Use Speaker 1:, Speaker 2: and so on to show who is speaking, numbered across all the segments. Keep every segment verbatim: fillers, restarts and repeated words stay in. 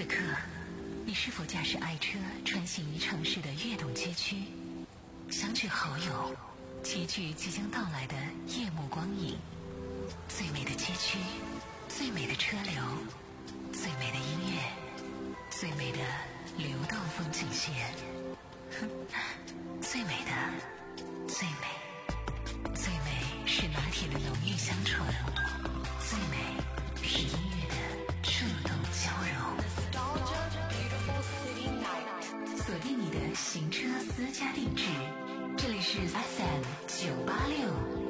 Speaker 1: 此刻，你是否驾驶爱车穿行于城市的跃动街区，相聚好友，齐聚即将到来的夜幕光影？最美的街区，最美的车流，最美的音乐，最美的流动风景线。最美的，最美，最美是拿铁的浓郁香醇，最美是音乐的触动交融。锁定你的行车私家定制，这里是 F M 九八六。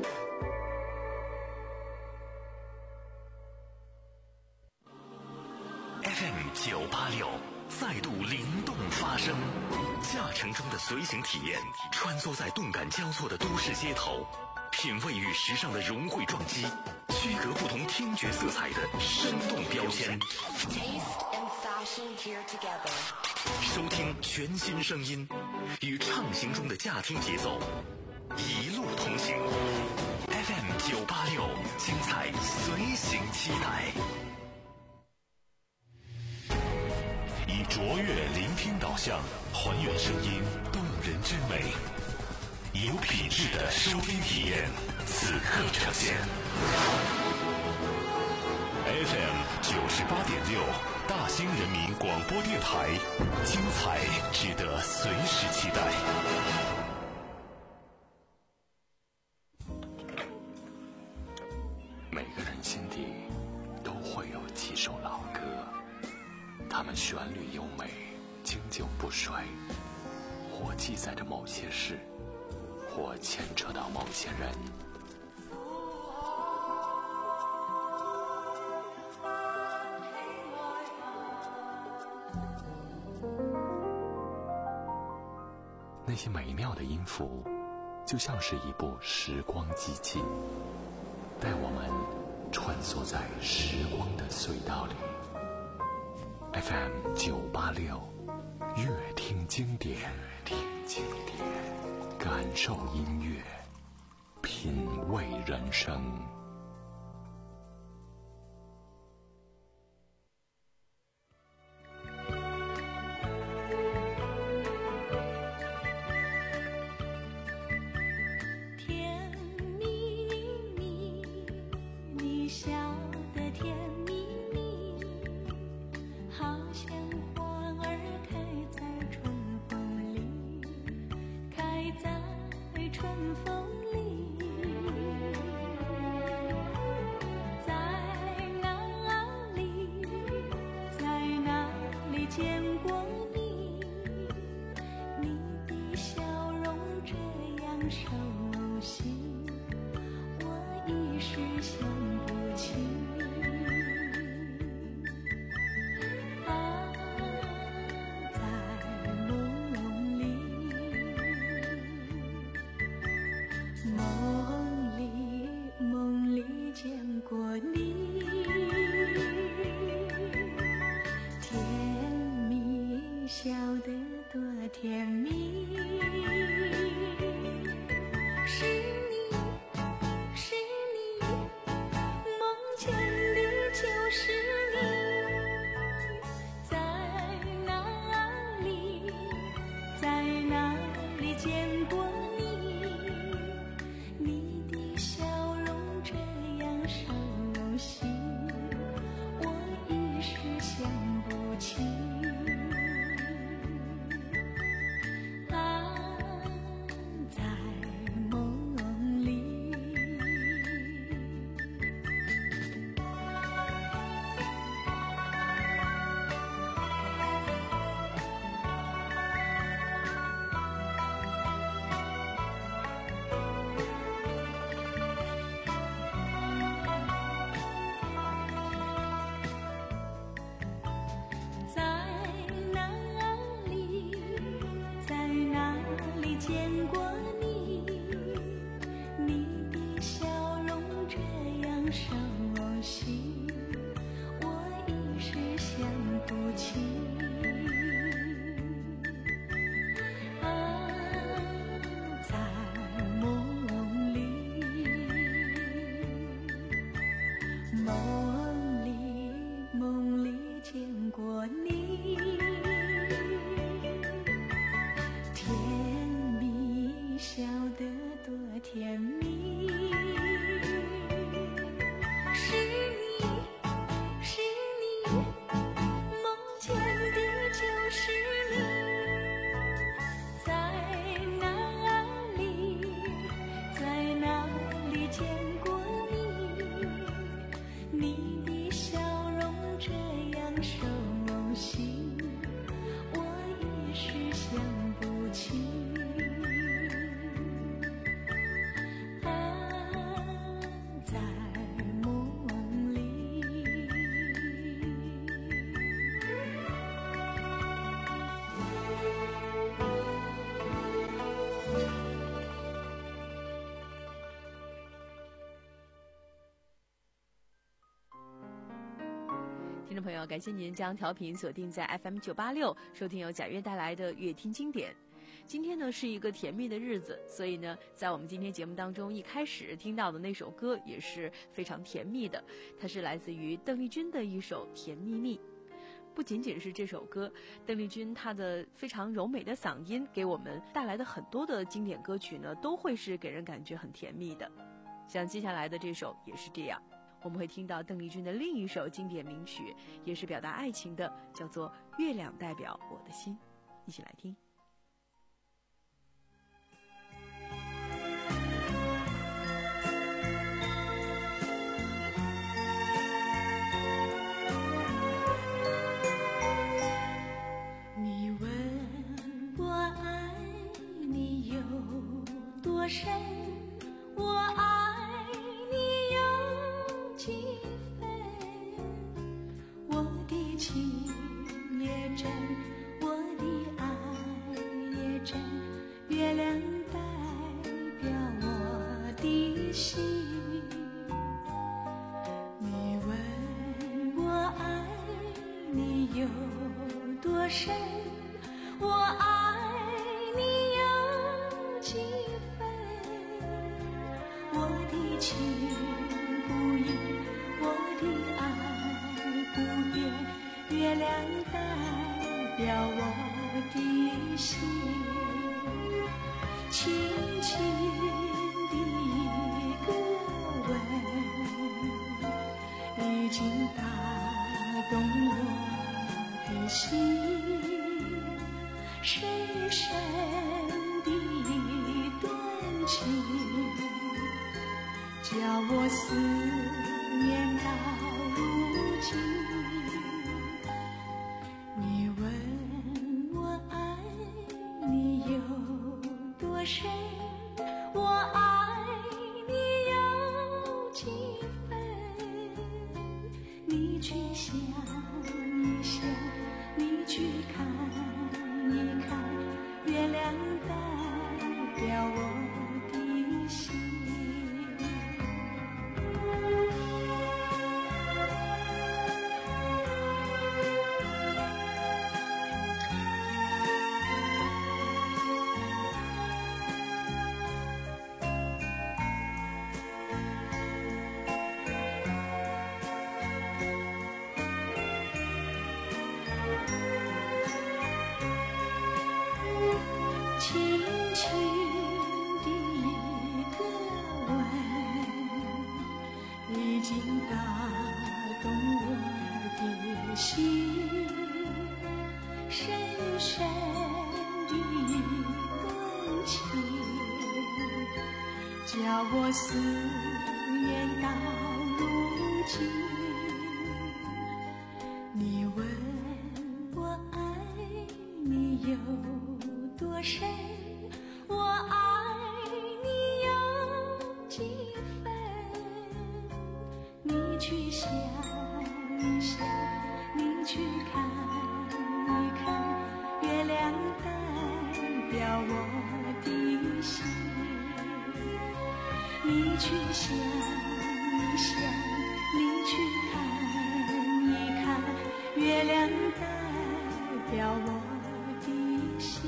Speaker 2: F M 九八六再度灵动发声，驾乘中的随行体验，穿梭在动感交错的都市街头，品味与时尚的融汇撞击，区隔不同听觉色彩的生动标签。收听全新声音，与畅行中的驾听节奏，一路同行。F M 九八六，精彩随行期待。以卓越聆听导向，还原声音动人之美，有品质的收听体验，此刻呈现。F M 九十八点六，大兴人民广播电台，精彩值得随时期待。每个人心底都会有几首老歌，它们旋律优美，经久不衰，或记载着某些事，或牵扯到某些人。那些美妙的音符，就像是一部时光机器，带我们穿梭在时光的隧道里。F M 九八六，乐听经典，听经典，感受音乐，品味人生。
Speaker 3: 梦里，梦里见过你。 熟悉，我一时想不起。爱在梦里。
Speaker 4: 听众朋友，感谢您将调频锁定在 F M 九八六，收听由贾悦带来的乐听经典。今天呢是一个甜蜜的日子，所以呢，在我们今天节目当中，一开始听到的那首歌也是非常甜蜜的，它是来自于邓丽君的一首《甜蜜蜜》。不仅仅是这首歌，邓丽君她的非常柔美的嗓音给我们带来的很多的经典歌曲呢，都会是给人感觉很甜蜜的。像接下来的这首也是这样。我们会听到邓丽君的另一首经典名曲，也是表达爱情的，叫做《月亮代表我的心》，一起来听。
Speaker 3: 你问我爱你有多深，我爱你有几分，我的情也真，我的爱也真，月亮代表我的心。你问我爱你有多深，我爱你有几分，我的情不移，我的爱不变，月亮代表我的心。轻轻的一个吻，已经打动我的心，深深的一段情，叫我思念到如今。你问我爱你有多深，我爱你有几分，你去想一想，你去看一看，月亮代表我的心。轻轻的一个吻，已经打动我的心，深深的一段情，叫我思念到如今。你问我爱你有多深，我爱你有几分，你去想一想，你去看一看，月亮代表我的心。你去想一想，你去看一看，月亮代表我的心。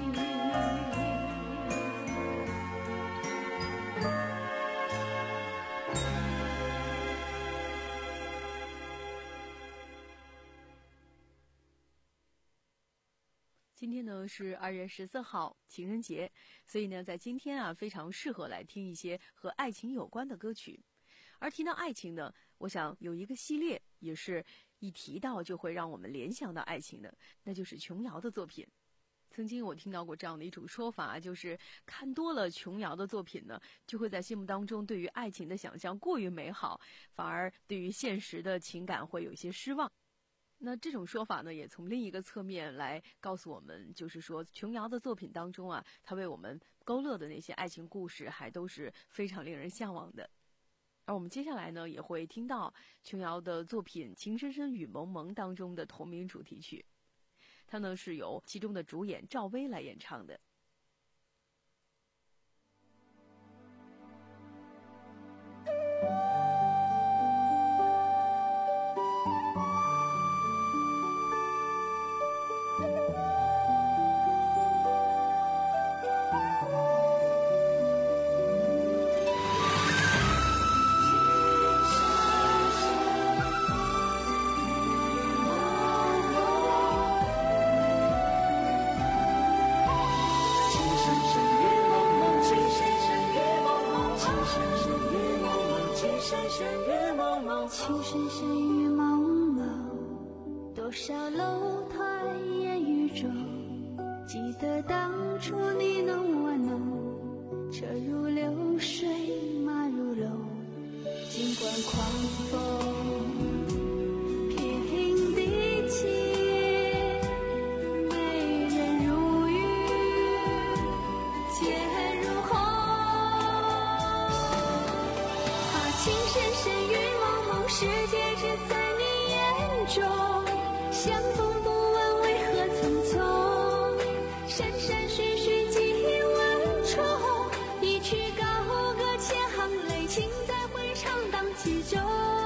Speaker 4: 今天呢是二月十四号情人节，所以呢在今天啊非常适合来听一些和爱情有关的歌曲。而提到爱情呢，我想有一个系列也是一提到就会让我们联想到爱情的，那就是琼瑶的作品。曾经我听到过这样的一种说法，就是看多了琼瑶的作品呢，就会在心目当中对于爱情的想象过于美好，反而对于现实的情感会有一些失望。 那这种说法呢，也从另一个侧面来告诉我们，就是说琼瑶的作品当中啊，他为我们勾勒的那些爱情故事，还都是非常令人向往的。而我们接下来呢，也会听到琼瑶的作品《情深深雨蒙蒙》当中的同名主题曲，它呢是由其中的主演赵薇来演唱的。
Speaker 3: 情深深雨蒙蒙，多少楼台烟雨中，记得当初你侬我侬，车如流水马如龙，尽管狂风撇平地起，美人如玉洁如红，啊，情深深雨世界只在你眼中，相逢不问为何匆匆，山山水水几万重，一曲高歌千行泪，情在回肠荡气中。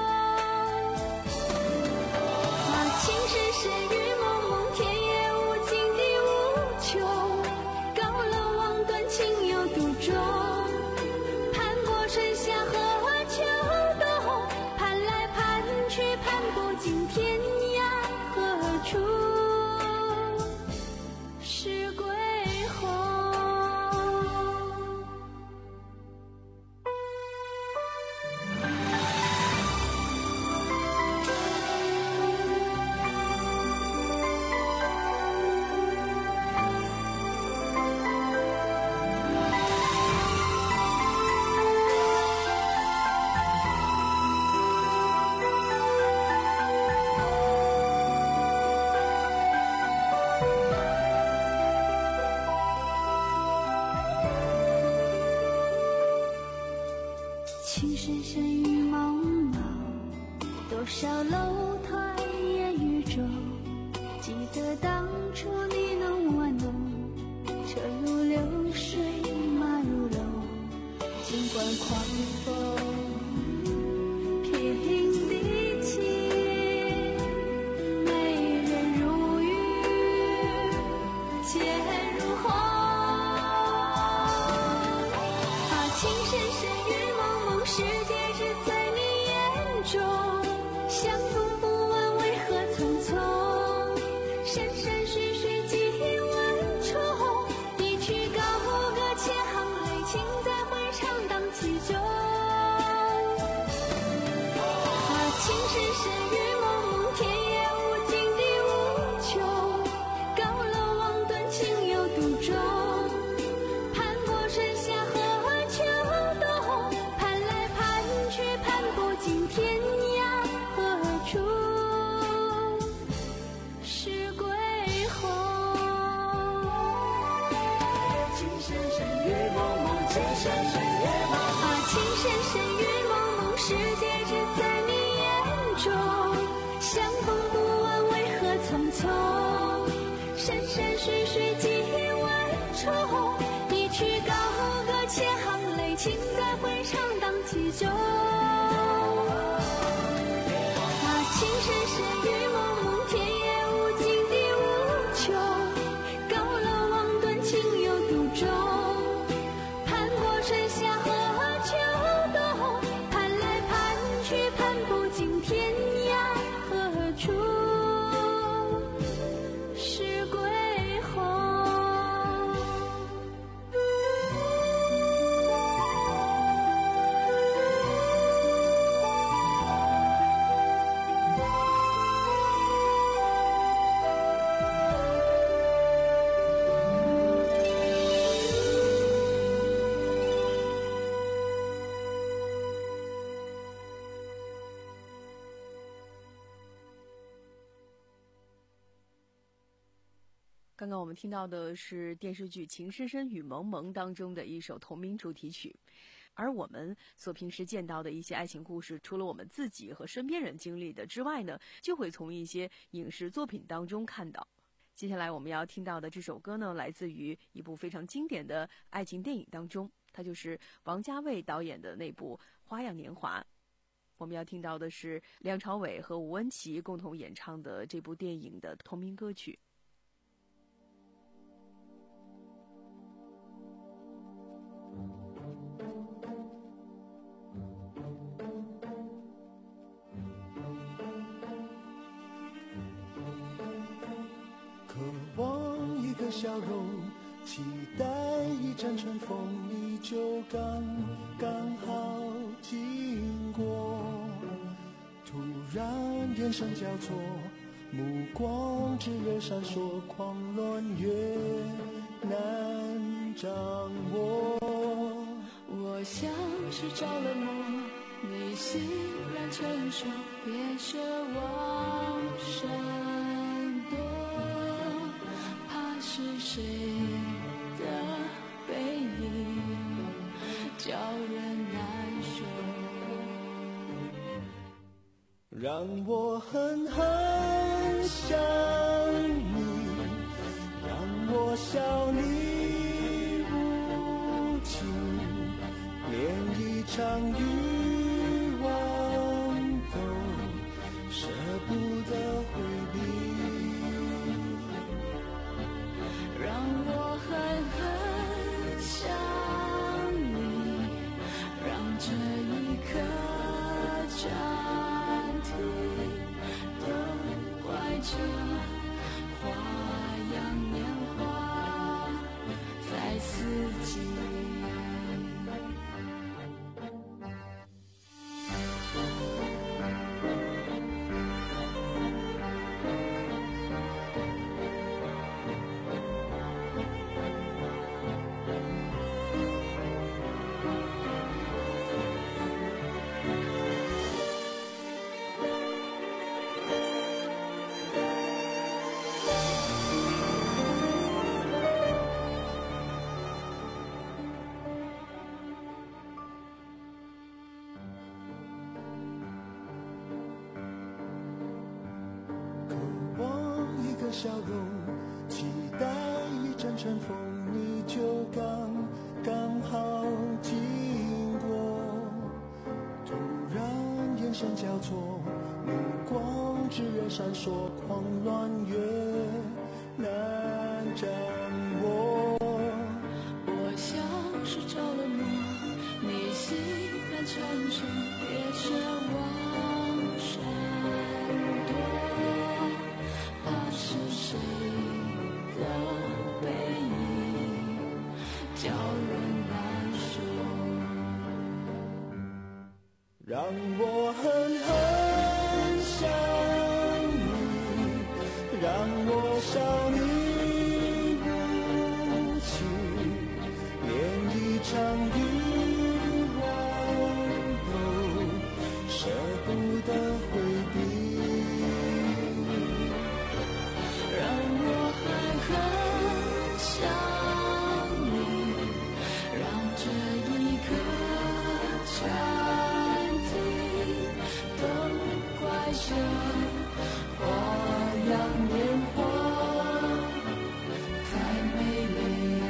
Speaker 3: 啊，情深深雨蒙蒙，天也无尽地无穷，高楼望断情有独钟，攀过春夏和秋冬，去攀不尽天涯何处是归鸿。情深深雨蒙蒙，多少楼台烟雨中，记得当初你侬我侬，车如流水马如龙，尽管狂风撇平地起，美人如玉洁如红，啊，情深深雨蒙蒙，世界只在你眼中，相逢不问为何匆匆，山山水水几万重，一曲高歌千行泪，情在回肠荡气中。啊，情深深雨蒙蒙，天也无尽地无穷，高楼望断情有独钟，攀过春夏和秋冬，攀来攀去攀不尽天涯何处是归鸿。情深深雨蒙蒙，情深深雨蒙蒙，啊，情深深雨蒙蒙，世界只在你眼中，相逢不问为何匆匆，山山水水几万重，一曲高歌千行泪，情在回肠荡气中。啊，情深深雨蒙蒙，天也无尽地无穷，高楼望断情有独钟，攀过春夏和秋冬，攀来攀去攀不尽天涯何处是归鸿。
Speaker 4: 刚刚我们听到的是电视剧《情深深雨蒙蒙》当中的一首同名主题曲。而我们所平时见到的一些爱情故事，除了我们自己和身边人经历的之外呢，就会从一些影视作品当中看到。接下来我们要听到的这首歌呢，来自于一部非常经典的爱情电影当中，它就是王家卫导演的那部《花样年华》。我们要听到的是梁朝伟和吴恩琪共同演唱的这部电影的同名歌曲。
Speaker 5: 渴望一个笑容，期待一阵春风，你就刚刚好经过。突然眼神交错，目光炽热闪烁，狂乱越难掌握。
Speaker 3: 我像是着了魔，你欣然承受，别奢望闪躲，怕是谁的背影叫人难受。
Speaker 5: 让我狠狠想你，让我笑你无情，连一场欲望都舍不得回避。
Speaker 3: 让我狠狠想你，让这一刻暂停，都怪这花样年华太刺激。
Speaker 5: 笑容，期待一阵春风，你就刚刚好经过。突然眼神交错，目光炽热闪烁，狂乱越难掌握。
Speaker 3: 我像是着了魔，你欣然承受，别奢望闪躲，怕是谁的背影叫人难受。
Speaker 5: 让我狠狠想你，让我笑你无情，连一场欲望都舍不得回避。
Speaker 3: 让我狠狠想你，让这一刻暂停，都怪这花样年华太美丽。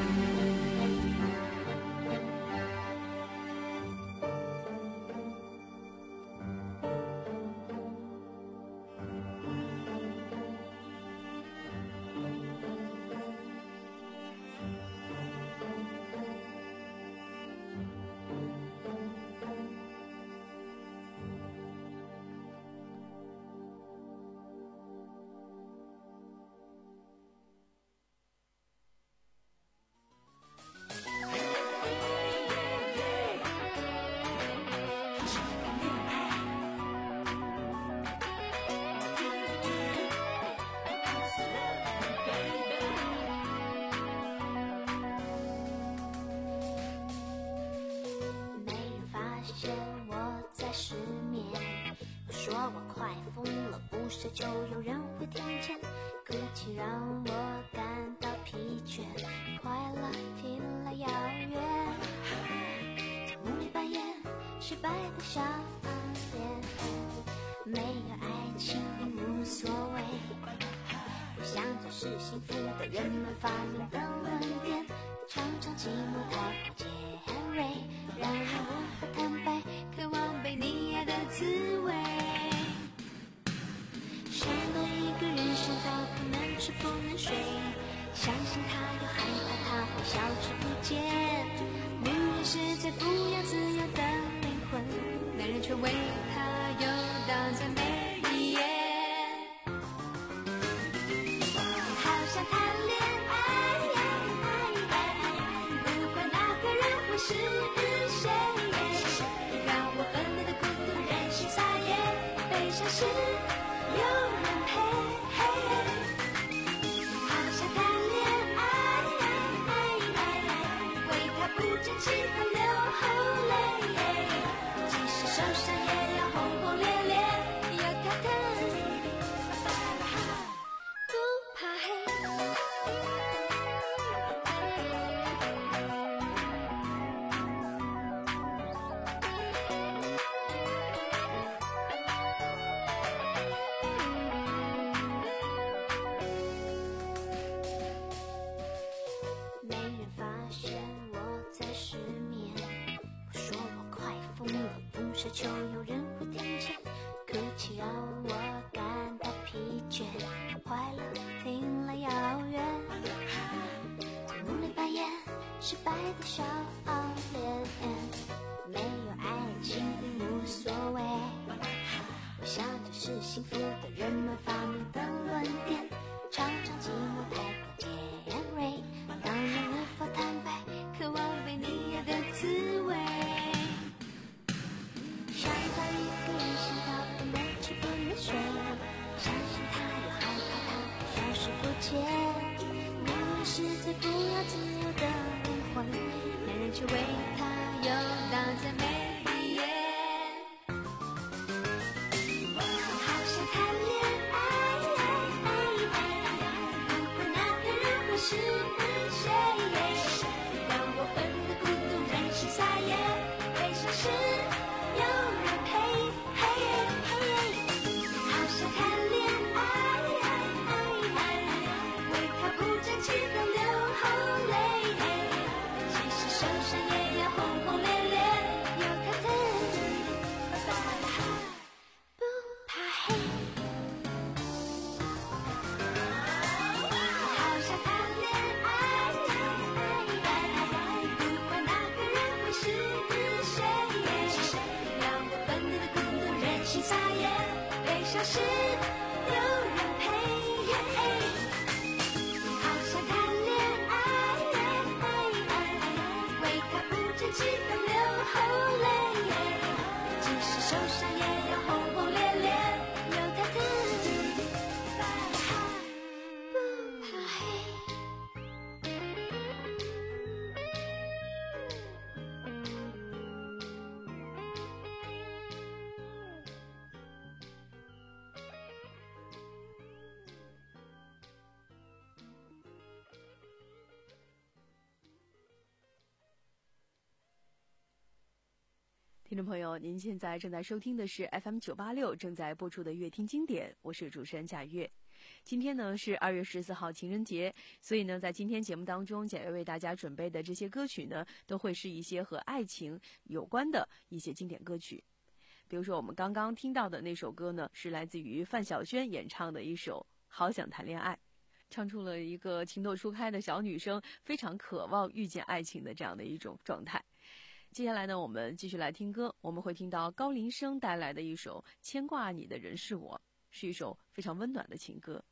Speaker 6: 我快疯了，不睡就有人会听见，哭泣让我感
Speaker 3: 所谓。我想这是幸福的人们发明的论点，常常寂寞太过尖锐，让人无法坦白，渴望被你爱的滋味。伤到一个人，伤到不能吃不能睡，相信他又害怕他会消失不见。女人是最不要自由的灵魂，男人却为她游荡在每一夜。好想谈恋爱，不管那个人会是谁，让我分裂的孤独任性撒野，悲伤时有人陪。好想谈恋爱，为他不争气的流后泪，即使受伤也要轰轰烈烈，有他的不怕黑。没人发现我在失眠，不说我快疯了，不奢求有人会听见，哭泣让我感到疲倦，快乐听了遥远，在努力扮演失败的小脸，没有爱情并无所谓。我想这是幸福的人们发明的论点，常常寂寞太过尖锐，让人无法坦白，渴望被你爱的滋味。伤到一个人，伤到不能吃不能睡，相信他又害怕他会消失不见。女人是最不要自由的灵魂，男人却为她游荡在每一夜。好想谈恋爱，不管那个人会是谁，让我分裂的孤独任性撒野，悲伤时有人陪。好想谈恋爱，为他不争气的流后泪，即使受伤也要轰轰烈烈，有他的不怕黑。好想谈恋爱，不管那个人会是谁，让我分裂的孤独任性撒野，悲伤时有人陪。好想谈恋爱，为他不争气的流后泪，即使受伤也要轰轰烈烈，有他的不怕黑。
Speaker 4: 听众朋友，您现在正在收听的是 F M 九八六正在播出的乐听经典，我是主持人贾月。今天呢是二月十四号情人节，所以呢在今天节目当中，贾月为大家准备的这些歌曲呢，都会是一些和爱情有关的一些经典歌曲。比如说我们刚刚听到的那首歌呢，是来自于范晓萱演唱的一首《好想谈恋爱》，唱出了一个情窦初开的小女生非常渴望遇见爱情的这样的一种状态。接下来呢，我们继续来听歌，我们会听到高林生带来的一首《牵挂你的人是我》，是一首非常温暖的情歌。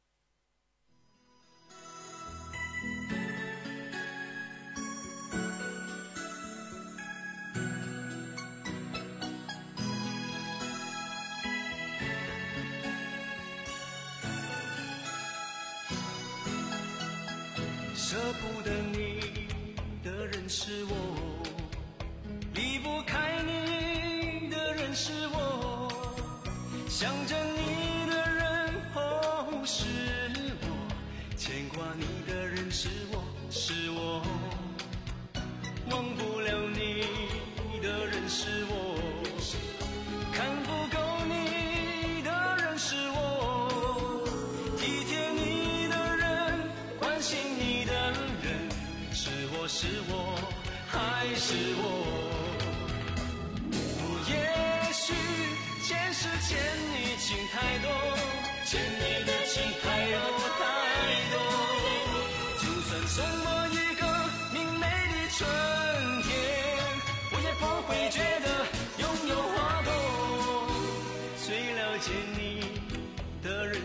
Speaker 5: 舍不得你的人是我，离不开你的人是我，想着你的人哦是我，牵挂你的人是我，是我，忘不了你的人是我，看不够你的人是我，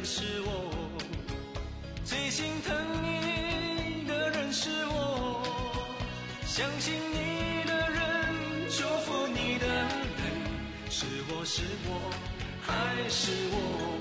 Speaker 6: 是我，最心疼你的人是我，相信你的人，祝福你的人，是我是我还是我。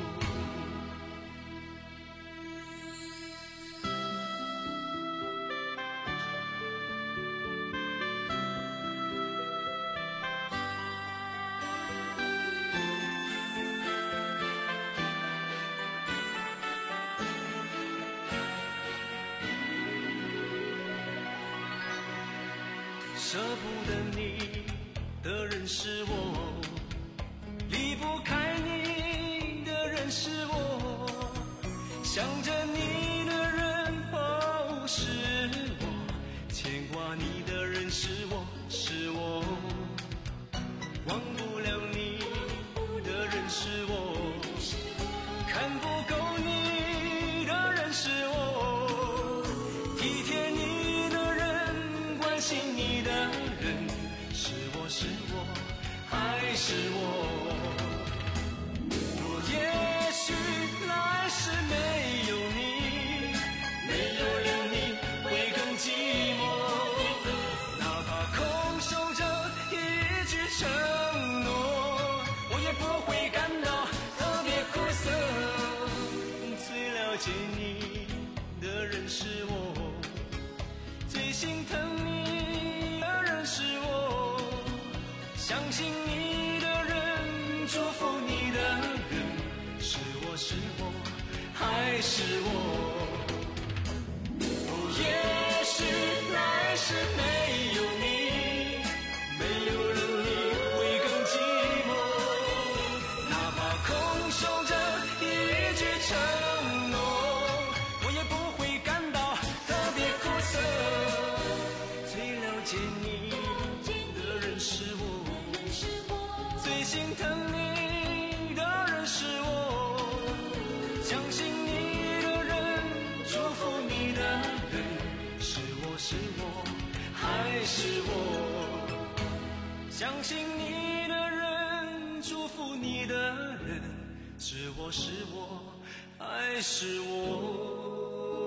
Speaker 6: 舍不得你的人是我，离不开你的人是我，想着你的人哦是我，牵挂你的人是我是我，忘不了你的人是我，看不够你的人是我，体贴你的人，关心你的人，是我是我还是我。我也许来世没有你，没有了你会更寂寞，哪怕空守着一句承诺，我也不会感到特别苦涩。最了解你的人是我，最心疼你的人是我，相信你的人，祝福你的人，是我是我还是我。哦，也许来世没有你，没有了你会更寂寞，哪怕空守着一句承诺，我也不会感到特别苦涩。最了解你的人是我，最心疼你的人是我，相信你的人，祝福你的人，是我是我还是我。相信你的人，祝福你的人，是我是我还是我。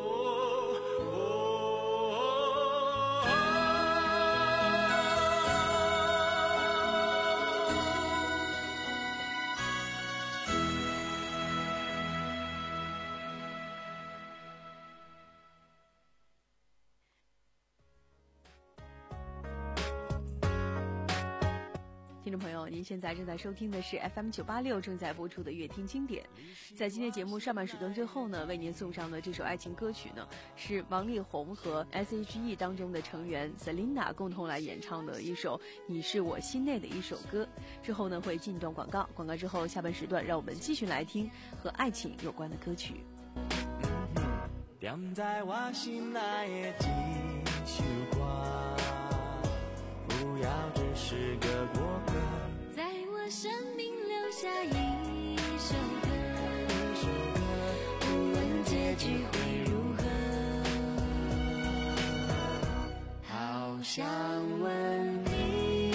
Speaker 4: 听众朋友，您现在正在收听的是 F M 九八六正在播出的乐听经典。在今天节目上半时段最后呢，为您送上的这首爱情歌曲呢，是王力宏和 S H E 当中的成员 Selina 共同来演唱的一首《你是我心内的一首歌》。之后呢，会进一段广告，广告之后下半时段，让我们继续来听和爱情有关的歌曲。
Speaker 5: 踮在我心内的一首歌，不要只是个过客，
Speaker 3: 在我生命留下一首歌，无论结局会如何，好想问你，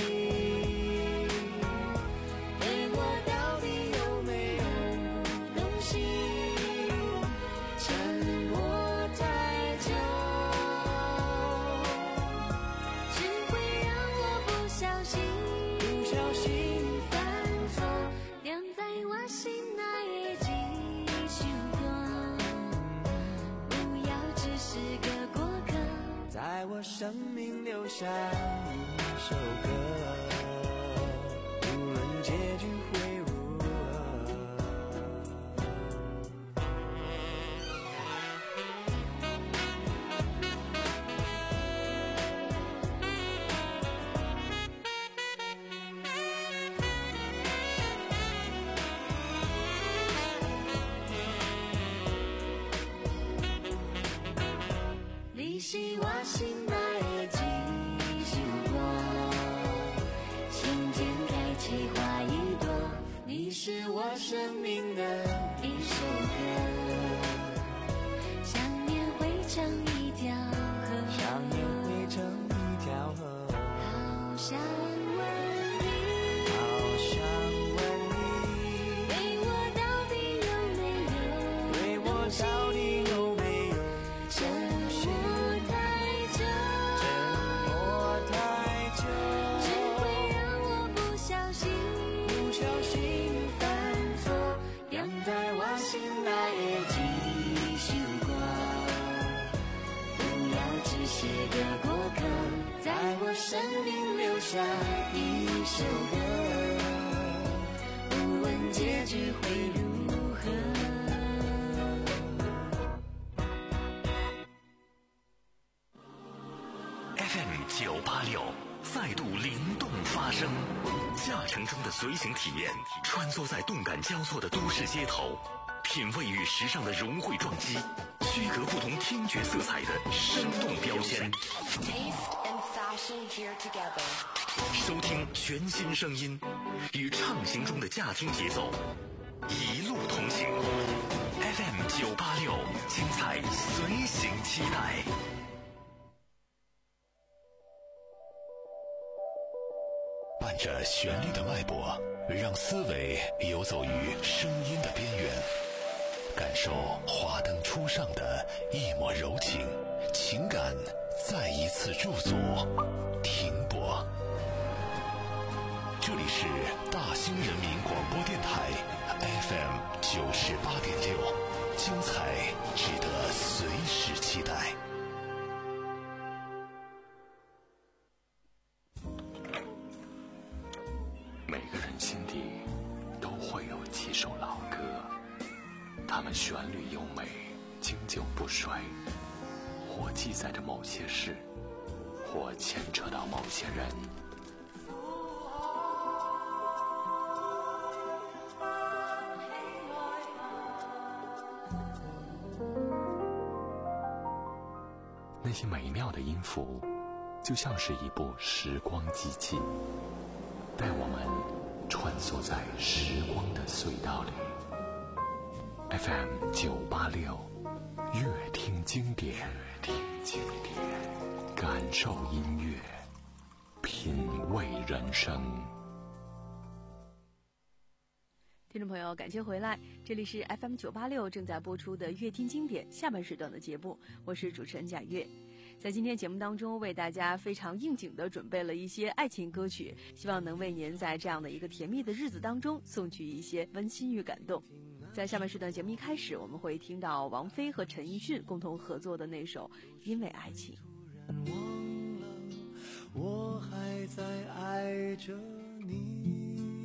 Speaker 3: 对我到底有没有动心，沉默太久，只会让我不小心
Speaker 5: 不小心
Speaker 3: 犯错，踮在我心内的一首歌，不要只是个过客，
Speaker 5: 在我生命留下一首歌，无论结局会如何。
Speaker 3: 你是我心内的一首歌，心间开启花一朵，你是我生命的一首歌，想念汇成一条河，
Speaker 5: 想念汇成一条河，
Speaker 3: 好想问你，
Speaker 5: 好想问你，
Speaker 3: 对我到底有没有
Speaker 5: 到底有没有真心？
Speaker 3: 太久，
Speaker 5: 沉默太久，
Speaker 3: 只会让我不小心，
Speaker 5: 不小心犯错，让在我心内的继续过。不要只是个过客，在我生命留下一首歌，不问结局会如何。
Speaker 2: F M 九八六再度灵动发声，驾乘中的随行体验，穿梭在动感交错的都市街头，品味与时尚的融汇撞击，区隔不同听觉色彩的生动标签。收听全新声音，与畅行中的驾听节奏，一路同行。F M 九八六，精彩随行期待。伴着旋律的脉搏，让思维游走于声音的边缘，感受华灯初上的一抹柔情，情感再一次驻足停泊。这里是大兴人民广播电台 F M 九十八点六，精彩值得随时期待。每个人心底都会有几首老歌，它们旋律优美，经久不衰，或记载着某些事，或牵扯到某些人。那些美妙的音符，就像是一部时光机器，带我们穿梭在时光的隧道里。F M 九八六，乐听经典，听经典，感受音乐，品味人生。
Speaker 4: 听众朋友，感谢回来，这里是 F M 九八六正在播出的乐听经典下半时段的节目，我是主持人贾月。在今天节目当中，为大家非常应景的准备了一些爱情歌曲，希望能为您在这样的一个甜蜜的日子当中送去一些温馨与感动。在下半时段节目一开始，我们会听到王菲和陈奕迅共同合作的那首《因为爱情》。
Speaker 5: 忘了我还在爱着你，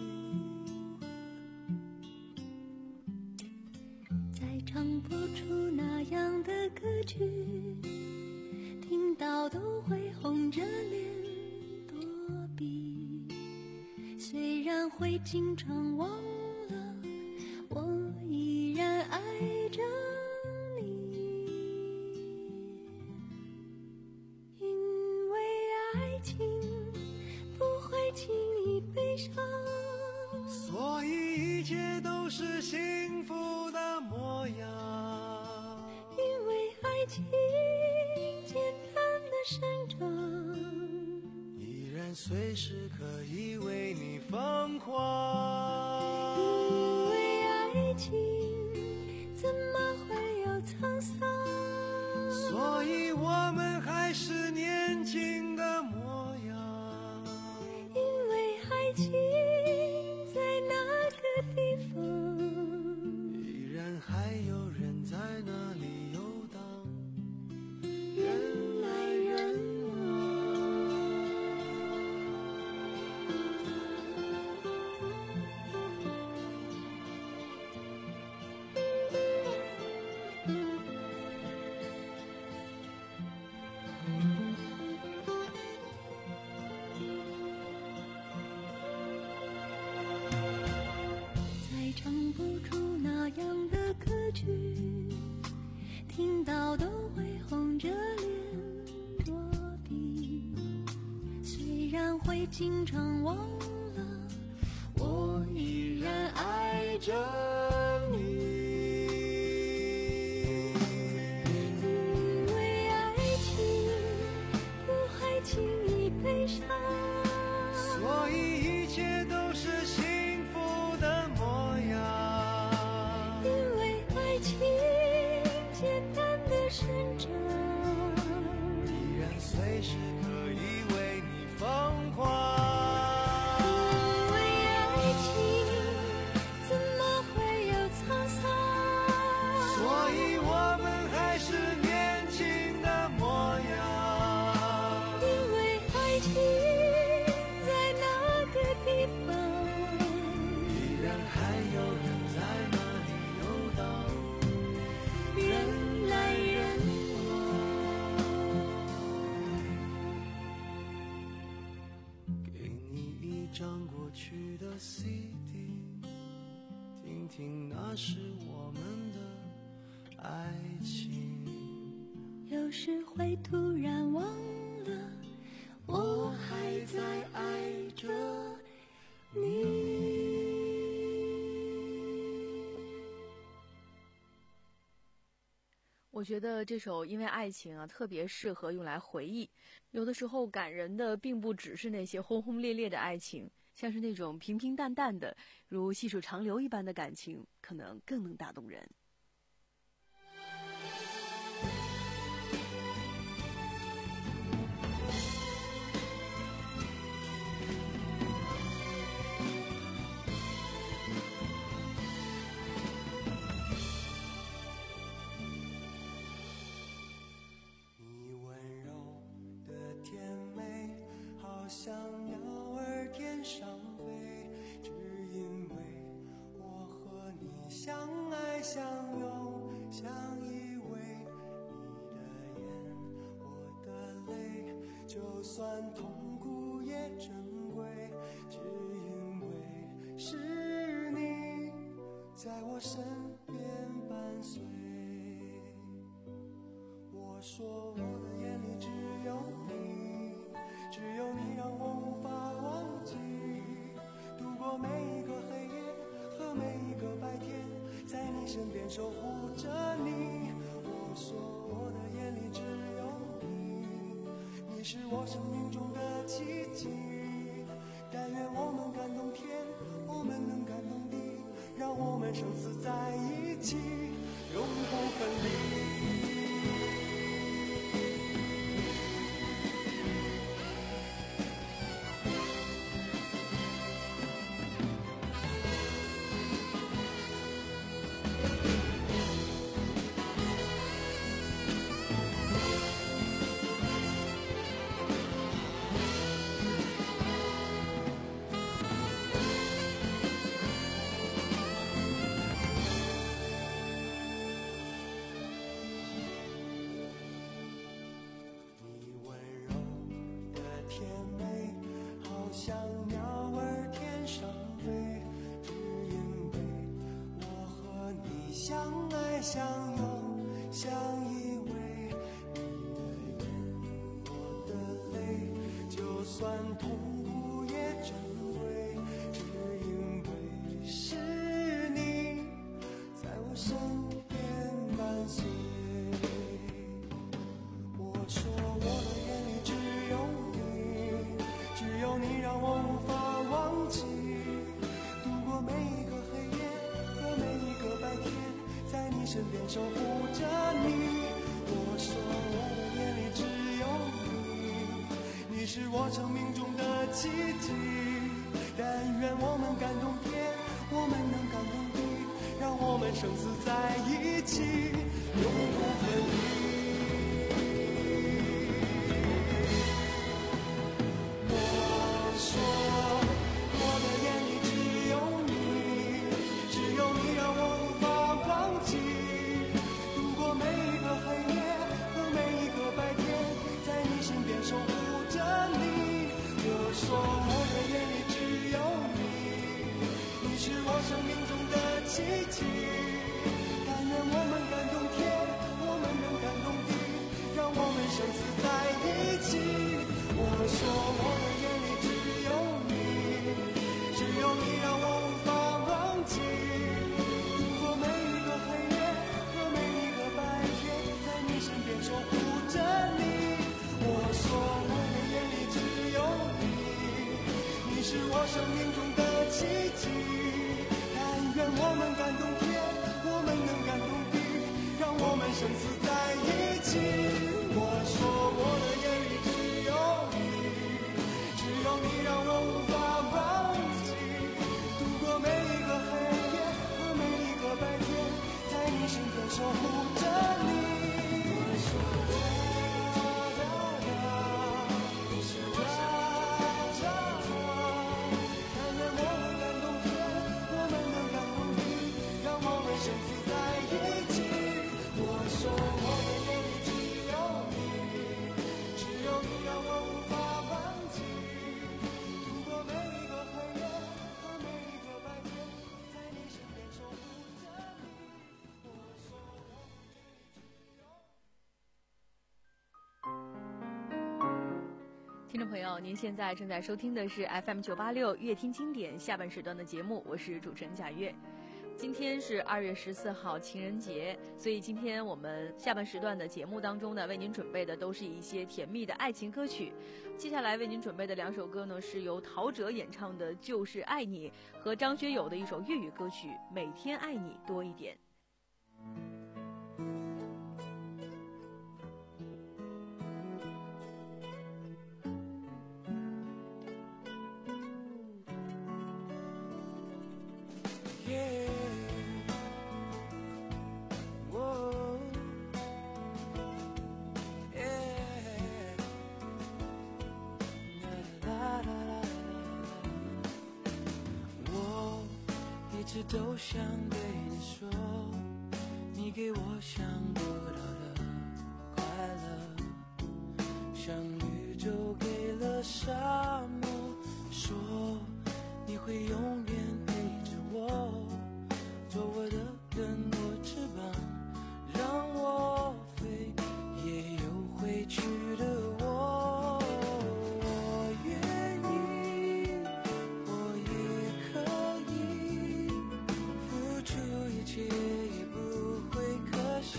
Speaker 3: 再唱不出那样的歌曲，听到都会红着脸躲避。虽然会经常忘了，我依然爱着你。因为爱情不会轻易悲伤，
Speaker 5: 所以一切都是幸福的模样。
Speaker 3: 因为爱情简单的生长，
Speaker 5: 依然随时可以为你疯狂。
Speaker 3: 因为爱情怎么会有沧桑，
Speaker 5: 所以我们还是年轻的模样。
Speaker 3: 因为爱情在那个地方，
Speaker 5: 依然还有人在那里游荡，人来人往。
Speaker 3: 再唱不出那样的歌曲，听到都会红着脸躲避。虽然会经常忘了，我依然爱着你。因为爱情不会轻易悲伤，
Speaker 5: 所以一切都是幸福的模样。
Speaker 3: 因为爱情
Speaker 5: 是可以为你疯狂。
Speaker 3: 因为爱情怎么会有沧桑，
Speaker 5: 所以我们还是年轻的模样。
Speaker 3: 因为爱情在那个地方，
Speaker 5: 依然还有人在那里游荡，
Speaker 3: 人来人
Speaker 5: 给你一张过去的 C D， 听听那是我们的爱情。
Speaker 3: 有时会突然忘了，我还在爱着你。
Speaker 4: 我觉得这首《因为爱情》啊，特别适合用来回忆。有的时候感人的并不只是那些轰轰烈烈的爱情，像是那种平平淡淡的，如细水长流一般的感情，可能更能打动人。
Speaker 5: 你温柔的甜美，好像鸟儿天上飞，只因为我和你相爱相拥，相依偎你的眼，我的泪，就算痛苦也珍贵，只因为是你在我身边伴随。我说我的眼里只有你，只有你让我无法忘记，度过每一个黑夜和每一个白天，在你身边守护着你。我说我的眼里只有你，你是我生命中的奇迹，但愿我们感动天，我们能感动地，让我们生死在一起，永不分离。相拥，相依偎，你的眼，我的泪，就算痛苦也珍贵，只因为是你在我身边伴随。我说我的眼里只有你，只有你让我无法忘记，度过每一个黑夜和每一个白天，在你身边守护着你。我说我的眼里只有你，你是我生命中的奇迹，但愿我们感动天，我们能感动地，让我们生死在一起，永不分离。我说我的眼里只有你，只有你让我无法忘记，度过每一个黑夜和每一个白天，在你身边守护着你。我说我的眼里只有你，你是我生命中的奇迹，但愿我们感动天，我们能感动地，让我们生死在一起。我说我的眼里只有你，只有你让我无法忘记，度过每一个黑夜和每一个白天，在你身边守护着你。我说我的眼里只有你，你是我生命中的奇迹，但愿我们感动天，我们能感动地，让我们生死在一起。我说我的眼里只有守护着你。
Speaker 4: 听众朋友，您现在正在收听的是 F M 九八六乐听经典下半时段的节目，我是主持人贾月。今天是二月十四号情人节，所以今天我们下半时段的节目当中呢，为您准备的都是一些甜蜜的爱情歌曲。接下来为您准备的两首歌呢，是由陶喆演唱的《就是爱你》和张学友的一首粤语歌曲《每天爱你多一点》。
Speaker 7: 都想对你说，你给我想不到的快乐，像绿洲给了沙漠，说你会永远陪着我，做我的根，我翅膀，让我飞，也有回去的我。我愿意，我也可以付出一切，也不会可惜。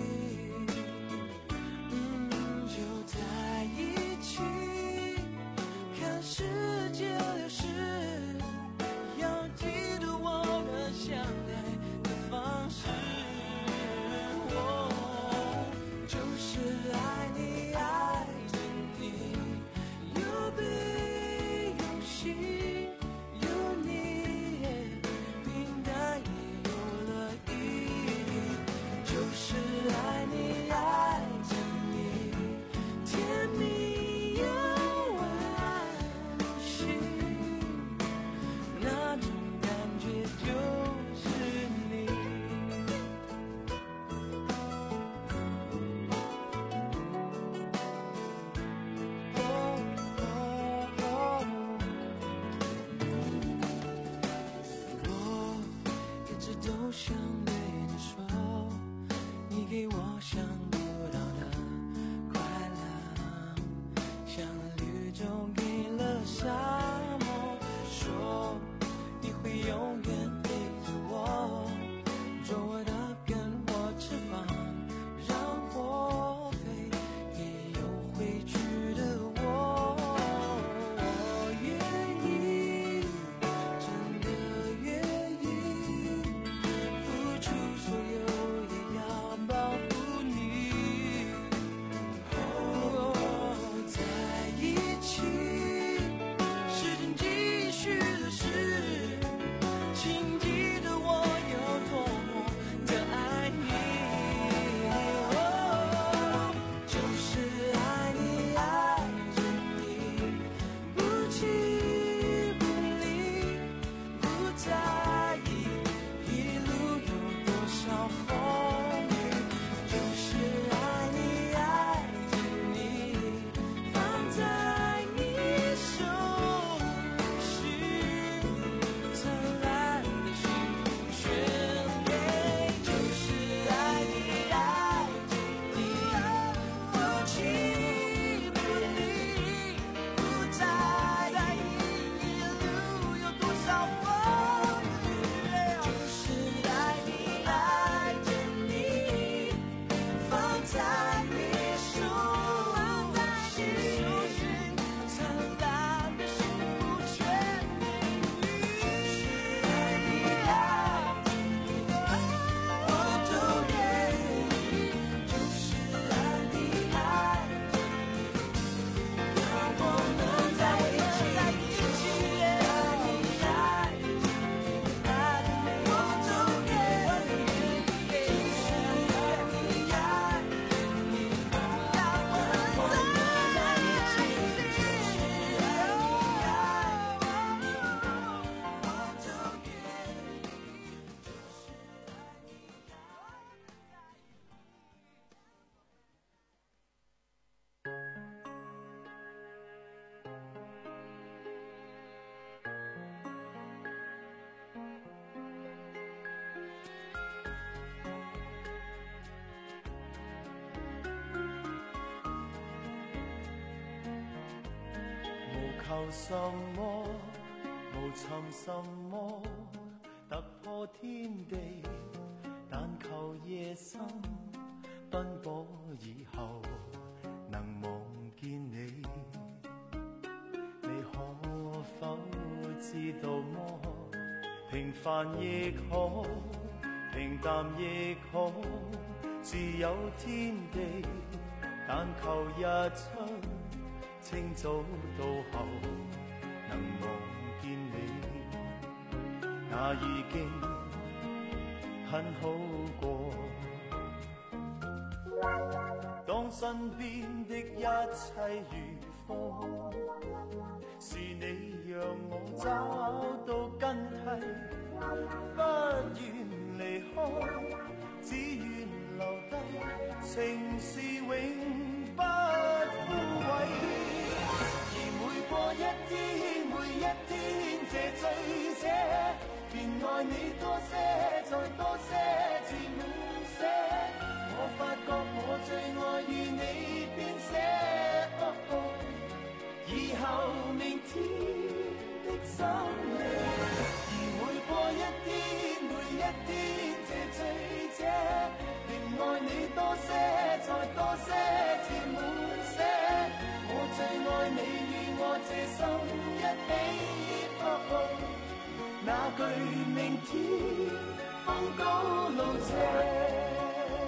Speaker 7: 嗯，就在一起，看世界流逝，要记住我们相爱的方式。哦，就是爱你，爱着你，有悲有喜，有你，平淡也有了意义。就是爱你，爱着你，甜蜜又温馨，那种感觉就是你。我一直都想对你说，你给我想不到的快乐，像绿洲给了沙漠，说你会永远陪着我，做我的根，我翅膀，让我飞，也有回去的我。我愿意，真的愿意付
Speaker 5: 求什么，無尋什麼，突破天地，但求夜深奔波以後能望見你。你可否知道麼？平凡亦好，平淡亦好，自有天地，但求日出清早到後能望見你，那已經很好過。當身邊的一切如風，是你讓我找到根蒂，不願離開，只願留低，情是永不枯萎。而每過一天，每一天這醉者，便愛你多些，再多些，至滿瀉。我發覺我最愛與你編寫，哦哦，以後明天的心夜。而每過一天，每一天這醉者，便愛你多些，再多些，至滿瀉。我最愛你與我這心一起，哦哦，那句明天風高路斜。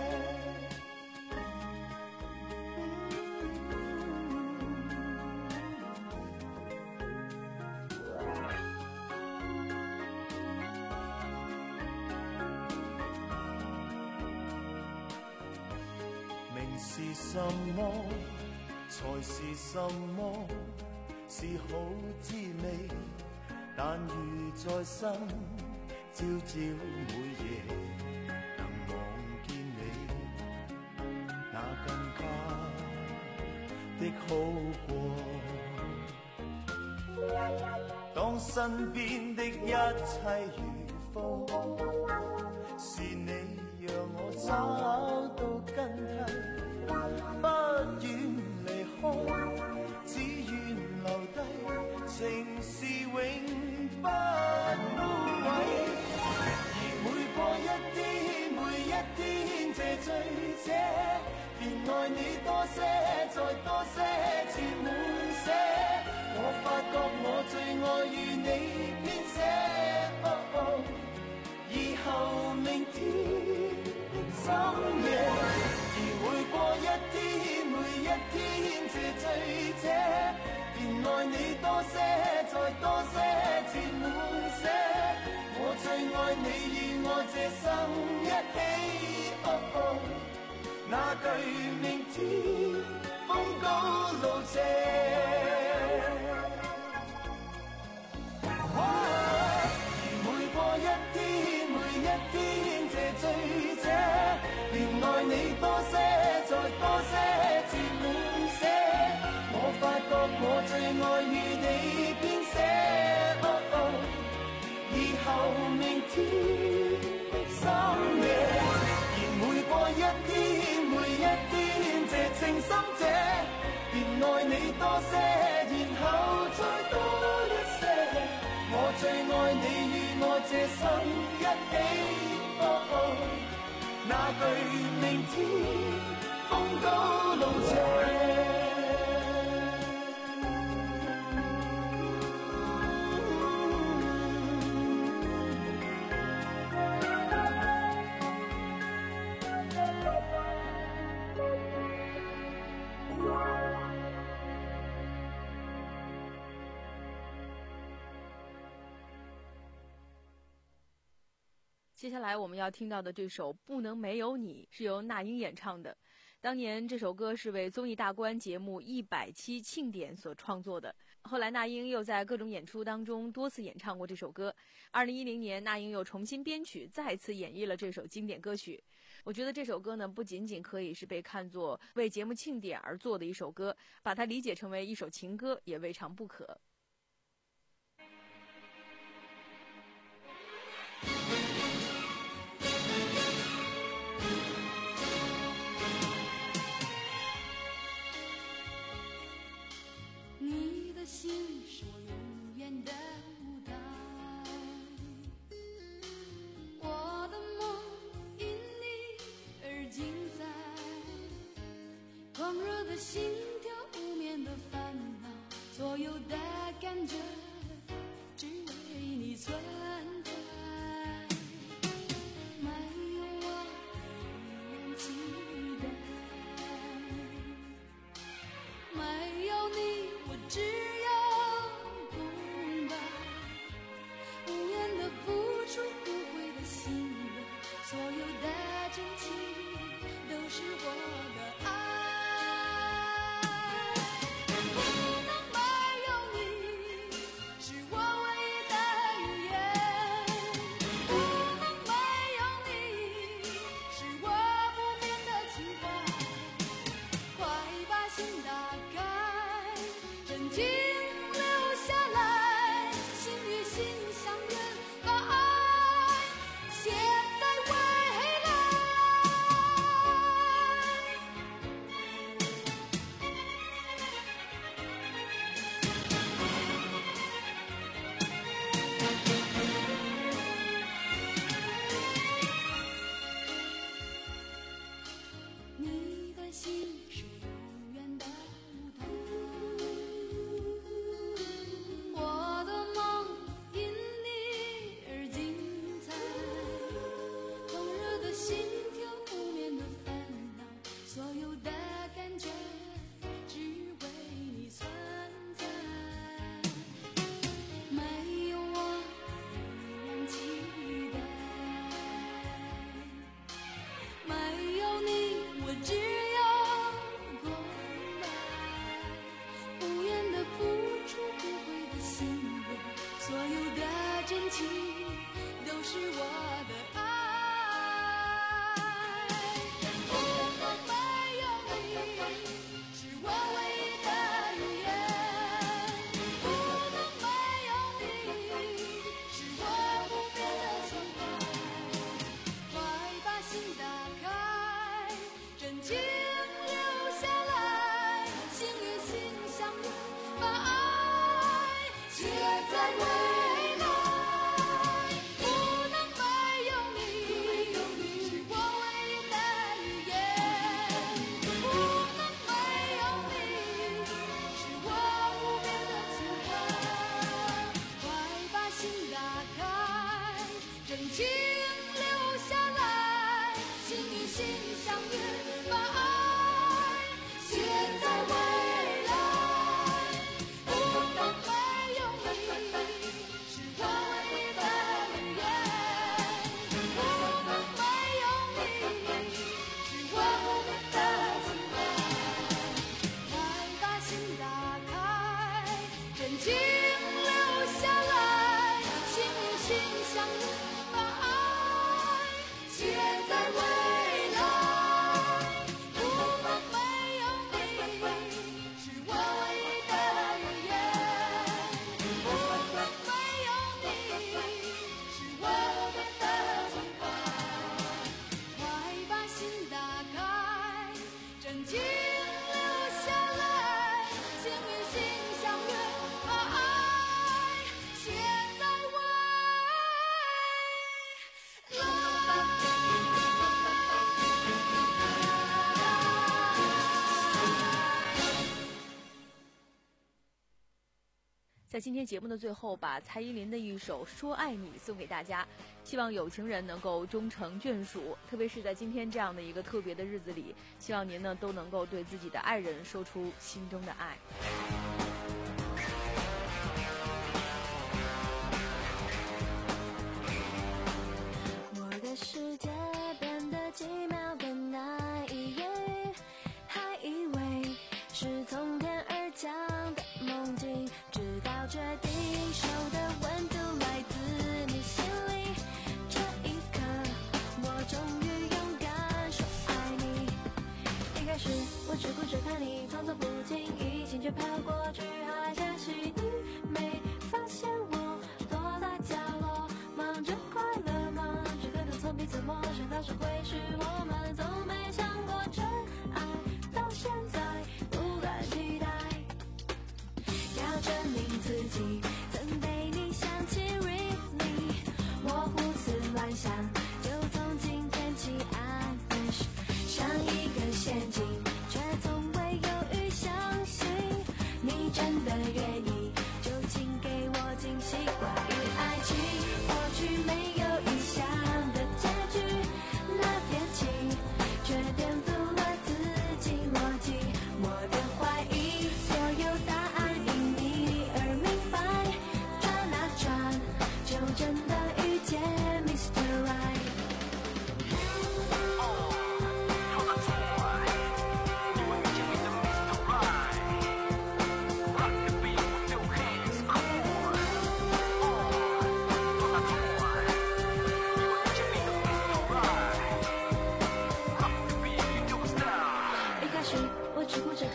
Speaker 5: 是什麼才是什麼？是好滋味，但如在生，朝朝每夜能望見你，那更加的好過。當身邊的一切如風，是你讓我找到根蒂，不願離開，只願留低，情是永不枯萎。而每過一天，每一天這醉者，便愛你多些，再多些，至滿瀉。我發覺我最愛與你編寫，哦哦，以後明天的深夜。而每過一天，每一天這醉者，便愛你多些，再多些，至滿瀉。我最愛你與我這生一起，哦哦，那句明天風高路斜。而每過一天，每一天這醉者，便愛你多些，再多些，至滿瀉。我發覺我最愛與你編寫，哦哦，以後明天的深夜。而每過一天，每一天這情深者，便愛你多些，然後再多一些。我最愛你與我這生一起，哦哦，那句明天風高路斜。
Speaker 4: 接下来我们要听到的这首《不能没有你》是由那英演唱的。当年这首歌是为综艺大观节目一百期庆典所创作的。后来那英又在各种演出当中多次演唱过这首歌。二零一零年，那英又重新编曲，再次演绎了这首经典歌曲。我觉得这首歌呢，不仅仅可以是被看作为节目庆典而做的一首歌，把它理解成为一首情歌也未尝不可。
Speaker 3: 你的心是热的心跳，无眠的烦恼，所有的感觉只为你存在。没有我依然期待，没有你我只有空白。无言的付出，不悔的心流，所有的真情都是我的爱。不能没有你，是我唯一的语言。不能没有你，是我不变的情怀。快把心打开，真情留下来，心与心相约，把爱写在未来。你的心是永远的舞台，我的梦因你而精彩。狂热的心跳，无眠的烦恼，所有的感觉只为你存在。没有我依然期待，没有你我只有空白。无言的付出，不悔的心流，所有的真情都是我的爱。不能没有你，是我唯一的语言。不能没有你，是我不变的情怀。快把心打开，真情留下来，心与心相约，把爱写在未来。不能没有你，是我唯一的语言。不能没有你，是我不变的情怀。快把心打开，真情留下来，心与心相约，把爱写在未来。不能没有你，是我唯一的语言。不能没有你，是我不变的情怀。快把心打开，真情留下来，心与心相约，把爱写在未来。不能没有你，是我唯一的语言。不能没有你，是我不变的情怀。快把心打开，真情留下来，心与心相约，把爱写在未
Speaker 4: 在今天节目的最后，把蔡依林的一首《说爱你》送给大家，希望有情人能够终成眷属，特别是在今天这样的一个特别的日子里，希望您呢都能够对自己的爱人说出心中的爱。
Speaker 3: 我的世界变得奇妙的那一夜，还以为是从天而降的梦境，直到确定手的温度来自你心里，这一刻我终于勇敢说爱你。一开始我只顾着看你，装作不经意，心却飘过去，还可惜你没发现我躲在角落，忙着快乐，忙着可能从彼此陌生，到时会是我们，从没想过真爱，到现在不敢期待，要证明自己曾被你想起 really， 我胡思乱想，就从今天起 I wish， 像一个陷阱，却从未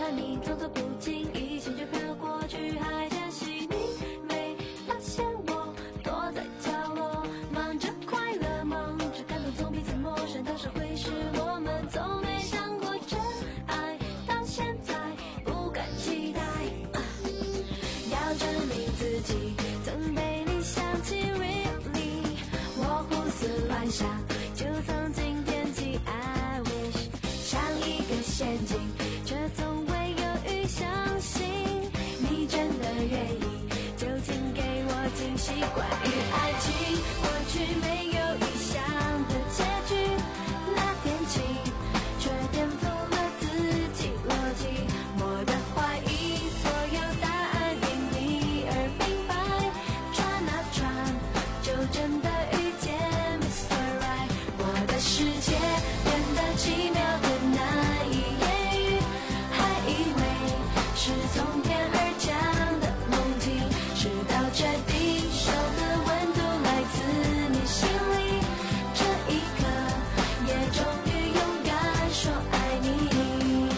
Speaker 3: 你走走不经意，心就飘过去，还珍惜你没发现我躲在角落，忙着快乐，忙着感动，从彼此陌生到社会时，我们从没想过真爱，到现在不敢期待，啊、要证明自己曾被你想起 really， 我胡思乱想，就曾经惦记 I wish， 像一个陷阱，却从未犹豫相信你真的愿意，就请给我惊喜。关于爱情，过去没有预想的结局，那天起却颠覆了自己逻辑，我的怀疑所有答案因你而明白，转啊转就真的遇见 Mister Right， 我的世界变得奇妙的难以言喻，还以为是从天而降的梦境，直到确定手的温度来自你心里，这一刻也终于勇敢说爱你。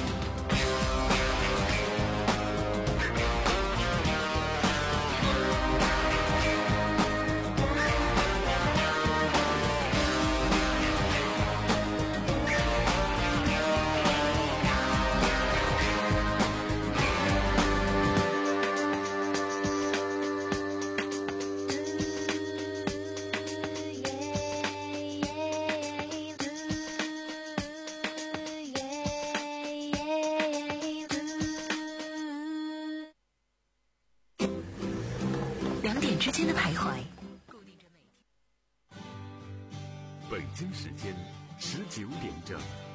Speaker 1: 两点之间的徘徊，
Speaker 2: 北京时间十九点整。